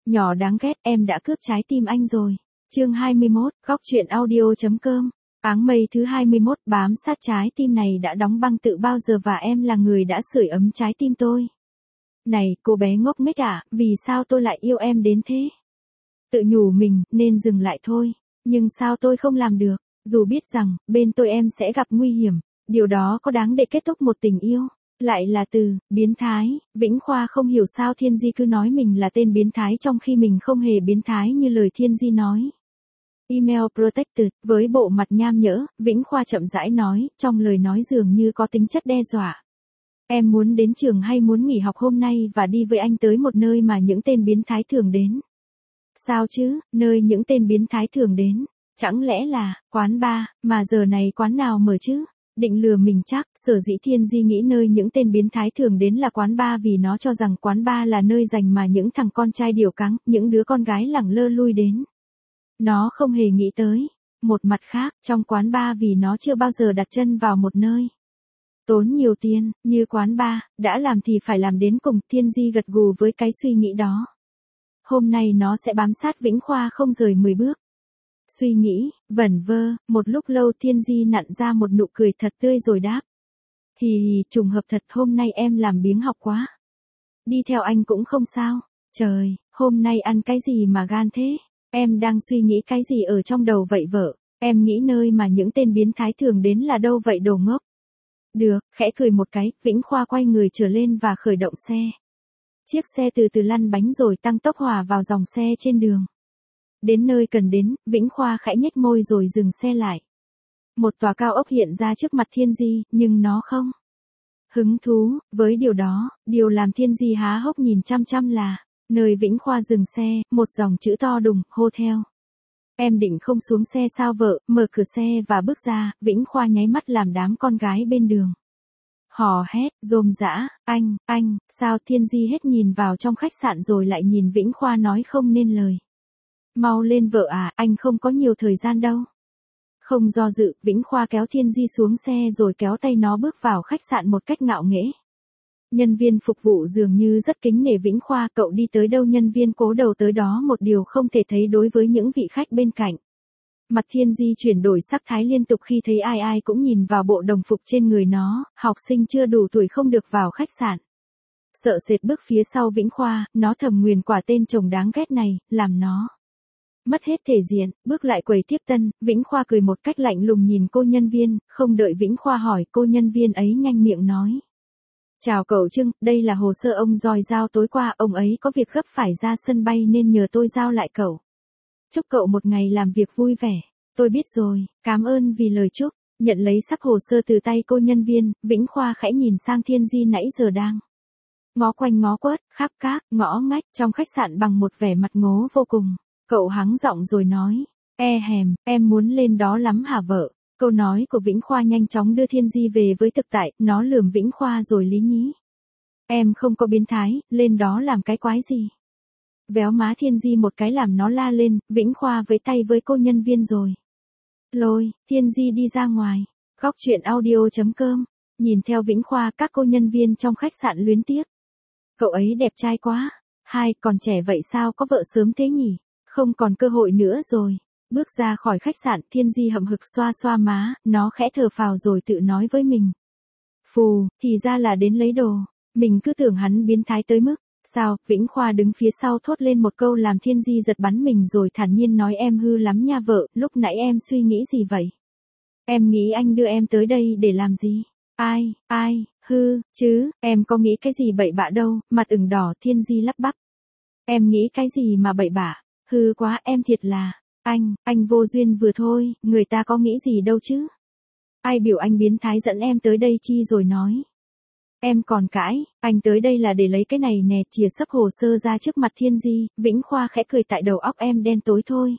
Nhỏ đáng ghét, em đã cướp trái tim anh rồi. Chương 21, góc truyện audio.com. Áng mây thứ 21, bám sát trái tim này đã đóng băng tự bao giờ và em là người đã sưởi ấm trái tim tôi. Này, cô bé ngốc nghếch à, vì sao tôi lại yêu em đến thế? Tự nhủ mình, nên dừng lại thôi. Nhưng sao tôi không làm được, dù biết rằng, bên tôi em sẽ gặp nguy hiểm. Điều đó có đáng để kết thúc một tình yêu. Lại là từ, biến thái. Vĩnh Khoa không hiểu sao Thiên Di cứ nói mình là tên biến thái trong khi mình không hề biến thái như lời Thiên Di nói. Email protected, với bộ mặt nham nhở, Vĩnh Khoa chậm rãi nói, trong lời nói dường như có tính chất đe dọa. Em muốn đến trường hay muốn nghỉ học hôm nay và đi với anh tới một nơi mà những tên biến thái thường đến? Sao chứ, nơi những tên biến thái thường đến? Chẳng lẽ là, quán bar, mà giờ này quán nào mở chứ? Định lừa mình chắc, sở dĩ Thiên Di nghĩ nơi những tên biến thái thường đến là quán bar vì nó cho rằng quán bar là nơi dành mà những thằng con trai điểu cắng, những đứa con gái lẳng lơ lui đến. Nó không hề nghĩ tới. Một mặt khác, trong quán bar vì nó chưa bao giờ đặt chân vào một nơi tốn nhiều tiền, như quán bar, đã làm thì phải làm đến cùng, Thiên Di gật gù với cái suy nghĩ đó. Hôm nay nó sẽ bám sát Vĩnh Khoa không rời 10 bước. Suy nghĩ, vẩn vơ, một lúc lâu Thiên Di nặn ra một nụ cười thật tươi rồi đáp. Hì hì, trùng hợp thật, hôm nay em làm biếng học quá. Đi theo anh cũng không sao. Trời, hôm nay ăn cái gì mà gan thế? Em đang suy nghĩ cái gì ở trong đầu vậy vợ? Em nghĩ nơi mà những tên biến thái thường đến là đâu vậy đồ ngốc? Được, khẽ cười một cái, Vĩnh Khoa quay người trở lên và khởi động xe. Chiếc xe từ từ lăn bánh rồi tăng tốc hòa vào dòng xe trên đường. Đến nơi cần đến, Vĩnh Khoa khẽ nhếch môi rồi dừng xe lại. Một tòa cao ốc hiện ra trước mặt Thiên Di, nhưng nó không hứng thú với điều đó. Điều làm Thiên Di há hốc nhìn chăm chăm là nơi Vĩnh Khoa dừng xe, một dòng chữ to đùng, hotel. Em định không xuống xe sao vợ? Mở cửa xe và bước ra, Vĩnh Khoa nháy mắt làm đám con gái bên đường hò hét, rôm rã, anh, sao? Thiên Di hết nhìn vào trong khách sạn rồi lại nhìn Vĩnh Khoa nói không nên lời. Mau lên vợ à, anh không có nhiều thời gian đâu. Không do dự, Vĩnh Khoa kéo Thiên Di xuống xe rồi kéo tay nó bước vào khách sạn một cách ngạo nghễ. Nhân viên phục vụ dường như rất kính nể Vĩnh Khoa, cậu đi tới đâu nhân viên cố đầu tới đó, một điều không thể thấy đối với những vị khách bên cạnh. Mặt Thiên Di chuyển đổi sắc thái liên tục khi thấy ai cũng nhìn vào bộ đồng phục trên người nó, học sinh chưa đủ tuổi không được vào khách sạn. Sợ sệt bước phía sau Vĩnh Khoa, nó thầm nguyền quả tên chồng đáng ghét này, làm nó mất hết thể diện, bước lại quầy tiếp tân, Vĩnh Khoa cười một cách lạnh lùng nhìn cô nhân viên, không đợi Vĩnh Khoa hỏi, cô nhân viên ấy nhanh miệng nói. Chào cậu Trưng, đây là hồ sơ ông Giỏi giao tối qua, ông ấy có việc gấp phải ra sân bay nên nhờ tôi giao lại cậu. Chúc cậu một ngày làm việc vui vẻ. Tôi biết rồi, cảm ơn vì lời chúc. Nhận lấy sắp hồ sơ từ tay cô nhân viên, Vĩnh Khoa khẽ nhìn sang Thiên Di nãy giờ đang ngó quanh ngó quất, khắp các, ngõ ngách trong khách sạn bằng một vẻ mặt ngố vô cùng. Cậu hắng giọng rồi nói, hèm, em muốn lên đó lắm hả vợ? Câu nói của Vĩnh Khoa nhanh chóng đưa Thiên Di về với thực tại, nó lườm Vĩnh Khoa rồi lý nhí. Em không có biến thái, lên đó làm cái quái gì? Véo má Thiên Di một cái làm nó la lên, Vĩnh Khoa với tay với cô nhân viên rồi lôi Thiên Di đi ra ngoài. Góc truyện audio.com. Nhìn theo Vĩnh Khoa, các cô nhân viên trong khách sạn luyến tiếc. Cậu ấy đẹp trai quá. Hai, còn trẻ vậy sao có vợ sớm thế nhỉ? Không còn cơ hội nữa rồi. Bước ra khỏi khách sạn, Thiên Di hậm hực xoa xoa má, nó khẽ thở phào rồi tự nói với mình. Phù, thì ra là đến lấy đồ. Mình cứ tưởng hắn biến thái tới mức. Sao? Vĩnh Khoa đứng phía sau thốt lên một câu làm Thiên Di giật bắn mình rồi thản nhiên nói, em hư lắm nha vợ, lúc nãy em suy nghĩ gì vậy? Em nghĩ anh đưa em tới đây để làm gì? Ai, hư, chứ, em có nghĩ cái gì bậy bạ đâu, mặt ửng đỏ Thiên Di lắp bắp. Em nghĩ cái gì mà bậy bạ? Hư quá, em thiệt là, anh vô duyên vừa thôi, người ta có nghĩ gì đâu chứ? Ai biểu anh biến thái dẫn em tới đây chi rồi nói. Em còn cãi, anh tới đây là để lấy cái này nè, chìa sấp hồ sơ ra trước mặt Thiên Di, Vĩnh Khoa khẽ cười tại đầu óc em đen tối thôi.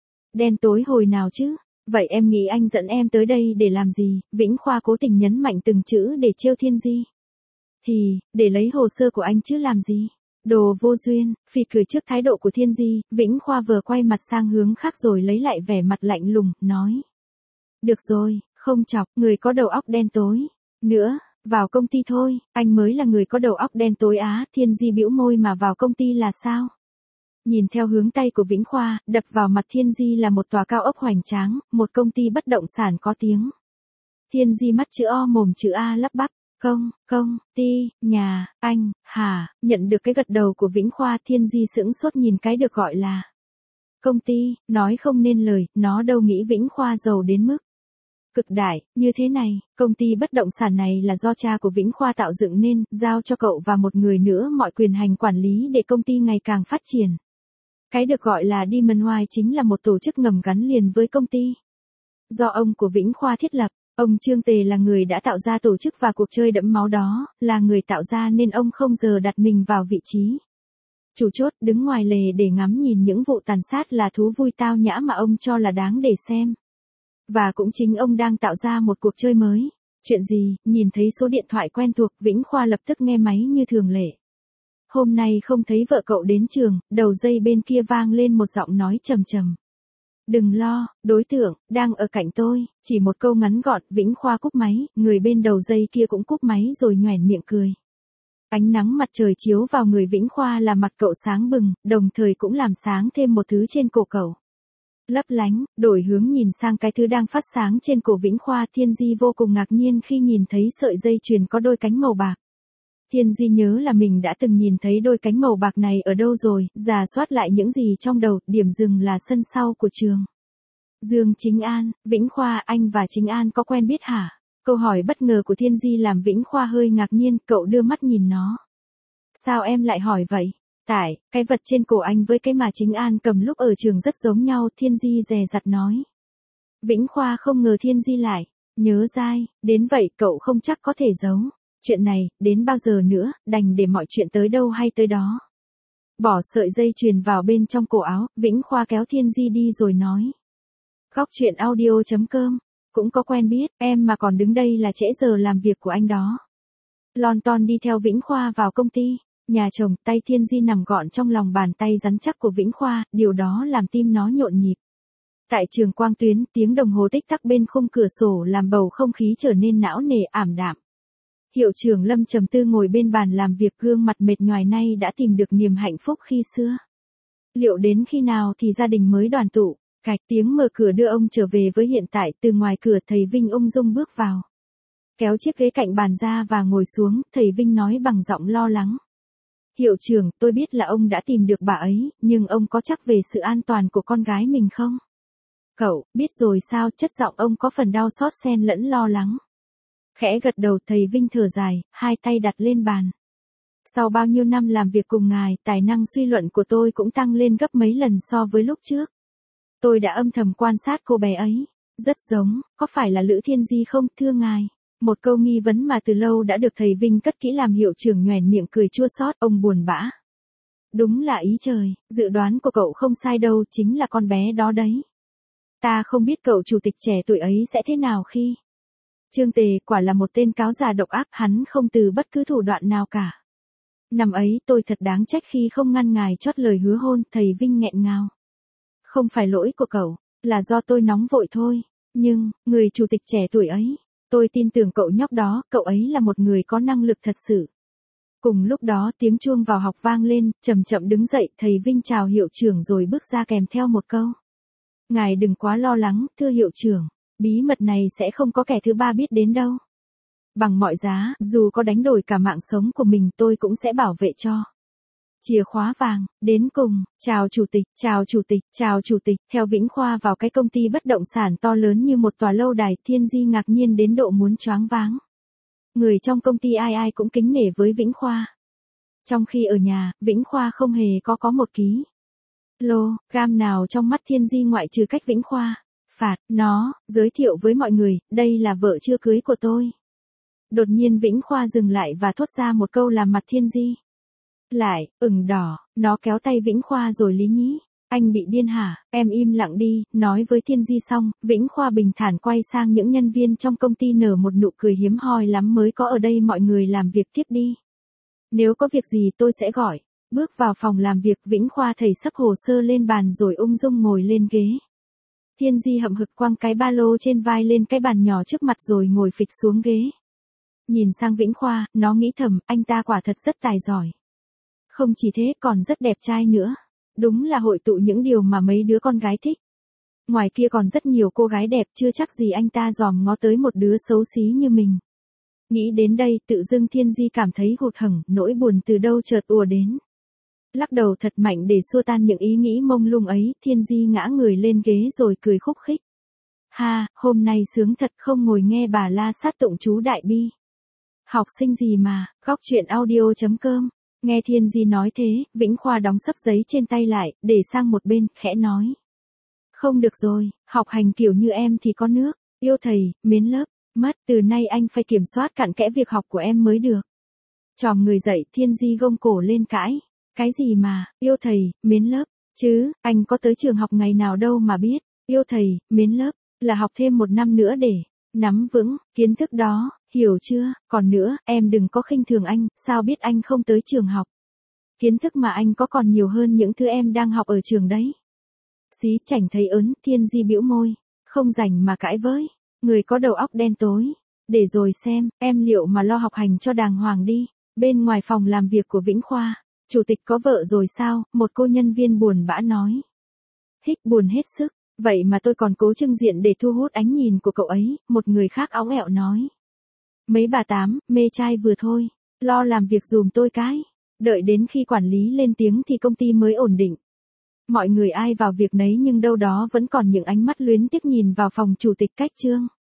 Đen tối hồi nào chứ? Vậy em nghĩ anh dẫn em tới đây để làm gì? Vĩnh Khoa cố tình nhấn mạnh từng chữ để trêu Thiên Di. Thì, để lấy hồ sơ của anh chứ làm gì? Đồ vô duyên, phì cười trước thái độ của Thiên Di, Vĩnh Khoa vừa quay mặt sang hướng khác rồi lấy lại vẻ mặt lạnh lùng, nói. Được rồi, không chọc, người có đầu óc đen tối. Nữa. Vào công ty thôi, anh mới là người có đầu óc đen tối á. Thiên Di bĩu môi, mà vào công ty là sao? Nhìn theo hướng tay của Vĩnh Khoa, đập vào mặt Thiên Di là một tòa cao ốc hoành tráng, một công ty bất động sản có tiếng. Thiên Di mắt chữ O mồm chữ A lắp bắp. Công ty, nhà, anh, hả, nhận được cái gật đầu của Vĩnh Khoa, Thiên Di sững sốt nhìn cái được gọi là công ty, nói không nên lời, nó đâu nghĩ Vĩnh Khoa giàu đến mức cực đại, như thế này, công ty bất động sản này là do cha của Vĩnh Khoa tạo dựng nên, giao cho cậu và một người nữa mọi quyền hành quản lý để công ty ngày càng phát triển. Cái được gọi là Diamond Wine chính là một tổ chức ngầm gắn liền với công ty. Do ông của Vĩnh Khoa thiết lập, ông Trương Tề là người đã tạo ra tổ chức và cuộc chơi đẫm máu đó, là người tạo ra nên ông không giờ đặt mình vào vị trí chủ chốt, đứng ngoài lề để ngắm nhìn những vụ tàn sát là thú vui tao nhã mà ông cho là đáng để xem. Và cũng chính ông đang tạo ra một cuộc chơi mới. Chuyện gì? Nhìn thấy số điện thoại quen thuộc, Vĩnh Khoa lập tức nghe máy như thường lệ. Hôm nay không thấy vợ cậu đến trường, đầu dây bên kia vang lên một giọng nói trầm trầm. Đừng lo, đối tượng đang ở cạnh tôi, chỉ một câu ngắn gọn, Vĩnh Khoa cúp máy, người bên đầu dây kia cũng cúp máy rồi nhoẻn miệng cười. Ánh nắng mặt trời chiếu vào người Vĩnh Khoa làm mặt cậu sáng bừng, đồng thời cũng làm sáng thêm một thứ trên cổ cậu. Lấp lánh, đổi hướng nhìn sang cái thứ đang phát sáng trên cổ Vĩnh Khoa, Thiên Di vô cùng ngạc nhiên khi nhìn thấy sợi dây chuyền có đôi cánh màu bạc. Thiên Di nhớ là mình đã từng nhìn thấy đôi cánh màu bạc này ở đâu rồi, rà soát lại những gì trong đầu, điểm dừng là sân sau của trường. Dương Chính An, Vĩnh Khoa, anh và Chính An có quen biết hả? Câu hỏi bất ngờ của Thiên Di làm Vĩnh Khoa hơi ngạc nhiên, cậu đưa mắt nhìn nó. Sao em lại hỏi vậy? Tại, cái vật trên cổ anh với cái mà Chính An cầm lúc ở trường rất giống nhau, Thiên Di dè dặt nói. Vĩnh Khoa không ngờ Thiên Di lại nhớ dai, đến vậy cậu không chắc có thể giấu. Chuyện này, đến bao giờ nữa, đành để mọi chuyện tới đâu hay tới đó. Bỏ sợi dây chuyền vào bên trong cổ áo, Vĩnh Khoa kéo Thiên Di đi rồi nói. Góc chuyện audio.com, cũng có quen biết, em mà còn đứng đây là trễ giờ làm việc của anh đó. Lon ton đi theo Vĩnh Khoa vào công ty, nhà chồng, tay Thiên Di nằm gọn trong lòng bàn tay rắn chắc của Vĩnh Khoa, điều đó làm tim nó nhộn nhịp. Tại trường Quang Tuyến, tiếng đồng hồ tích tắc bên khung cửa sổ làm bầu không khí trở nên não nề ảm đạm. Hiệu trưởng Lâm trầm tư ngồi bên bàn làm việc, gương mặt mệt nhoài, nay đã tìm được niềm hạnh phúc khi xưa. Liệu đến khi nào thì gia đình mới đoàn tụ? Cạch, tiếng mở cửa đưa ông trở về với hiện tại, từ ngoài cửa thầy Vinh ung dung bước vào. Kéo chiếc ghế cạnh bàn ra và ngồi xuống, thầy Vinh nói bằng giọng lo lắng. Hiệu trưởng, tôi biết là ông đã tìm được bà ấy, nhưng ông có chắc về sự an toàn của con gái mình không? Cậu, biết rồi sao? Chất giọng ông có phần đau xót xen lẫn lo lắng. Khẽ gật đầu, thầy Vinh thở dài, hai tay đặt lên bàn. Sau bao nhiêu năm làm việc cùng ngài, tài năng suy luận của tôi cũng tăng lên gấp mấy lần so với lúc trước. Tôi đã âm thầm quan sát cô bé ấy. Rất giống, có phải là Lữ Thiên Di không, thưa ngài? Một câu nghi vấn mà từ lâu đã được thầy Vinh cất kỹ làm hiệu trưởng nhoẻn miệng cười chua xót, ông buồn bã. Đúng là ý trời, dự đoán của cậu không sai đâu, chính là con bé đó đấy. Ta không biết cậu chủ tịch trẻ tuổi ấy sẽ thế nào khi... Trương Tề quả là một tên cáo già độc ác, hắn không từ bất cứ thủ đoạn nào cả. Năm ấy tôi thật đáng trách khi không ngăn ngài chót lời hứa hôn, thầy Vinh nghẹn ngào. Không phải lỗi của cậu, là do tôi nóng vội thôi. Nhưng, người chủ tịch trẻ tuổi ấy, tôi tin tưởng cậu nhóc đó, cậu ấy là một người có năng lực thật sự. Cùng lúc đó tiếng chuông vào học vang lên, chậm chậm đứng dậy, thầy Vinh chào hiệu trưởng rồi bước ra kèm theo một câu. Ngài đừng quá lo lắng, thưa hiệu trưởng. Bí mật này sẽ không có kẻ thứ ba biết đến đâu. Bằng mọi giá, dù có đánh đổi cả mạng sống của mình tôi cũng sẽ bảo vệ cho. Chìa khóa vàng, đến cùng, chào chủ tịch, chào chủ tịch, chào chủ tịch, theo Vĩnh Khoa vào cái công ty bất động sản to lớn như một tòa lâu đài, Thiên Di ngạc nhiên đến độ muốn choáng váng. Người trong công ty ai ai cũng kính nể với Vĩnh Khoa. Trong khi ở nhà, Vĩnh Khoa không hề có một ký gam nào trong mắt Thiên Di ngoại trừ cách Vĩnh Khoa phạt nó, giới thiệu với mọi người, đây là vợ chưa cưới của tôi. Đột nhiên Vĩnh Khoa dừng lại và thốt ra một câu làm mặt Thiên Di lại ửng đỏ, nó kéo tay Vĩnh Khoa rồi lý nhí. Anh bị điên hả? Em im lặng đi, nói với Thiên Di xong, Vĩnh Khoa bình thản quay sang những nhân viên trong công ty nở một nụ cười hiếm hoi lắm mới có ở đây, mọi người làm việc tiếp đi. Nếu có việc gì tôi sẽ gọi. Bước vào phòng làm việc, Vĩnh Khoa thầy sắp hồ sơ lên bàn rồi ung dung ngồi lên ghế. Thiên Di hậm hực quăng cái ba lô trên vai lên cái bàn nhỏ trước mặt rồi ngồi phịch xuống ghế. Nhìn sang Vĩnh Khoa, nó nghĩ thầm, anh ta quả thật rất tài giỏi. Không chỉ thế, còn rất đẹp trai nữa. Đúng là hội tụ những điều mà mấy đứa con gái thích. Ngoài kia còn rất nhiều cô gái đẹp, chưa chắc gì anh ta dòm ngó tới một đứa xấu xí như mình. Nghĩ đến đây, tự dưng Thiên Di cảm thấy hụt hẫng, nỗi buồn từ đâu chợt ùa đến. Lắc đầu thật mạnh để xua tan những ý nghĩ mông lung ấy, Thiên Di ngã người lên ghế rồi cười khúc khích. Ha, hôm nay sướng thật, không ngồi nghe bà la sát tụng chú Đại Bi. Học sinh gì mà, góc chuyện audio.com. Nghe Thiên Di nói thế, Vĩnh Khoa đóng sấp giấy trên tay lại, để sang một bên, khẽ nói. Không được rồi, học hành kiểu như em thì có nước, yêu thầy, mến lớp, mất, từ nay anh phải kiểm soát cặn kẽ việc học của em mới được. Chòm người dậy, Thiên Di gông cổ lên cãi. Cái gì mà, yêu thầy, mến lớp, chứ, anh có tới trường học ngày nào đâu mà biết, yêu thầy, mến lớp, là học thêm 1 năm nữa để nắm vững kiến thức đó, hiểu chưa? Còn nữa, em đừng có khinh thường anh, sao biết anh không tới trường học. Kiến thức mà anh có còn nhiều hơn những thứ em đang học ở trường đấy. Xí Chảnh thấy ớn, Thiên Di bĩu môi, không rảnh mà cãi với, người có đầu óc đen tối. Để rồi xem, em liệu mà lo học hành cho đàng hoàng đi. Bên ngoài phòng làm việc của Vĩnh Khoa, chủ tịch có vợ rồi sao? Một cô nhân viên buồn bã nói. Hích buồn hết sức, vậy mà tôi còn cố trưng diện để thu hút ánh nhìn của cậu ấy, một người khác óng ẹo nói. Mấy bà tám, mê trai vừa thôi, lo làm việc dùm tôi cái. Đợi đến khi quản lý lên tiếng thì công ty mới ổn định. Mọi người ai vào việc nấy nhưng đâu đó vẫn còn những ánh mắt luyến tiếc nhìn vào phòng chủ tịch Cách Trương.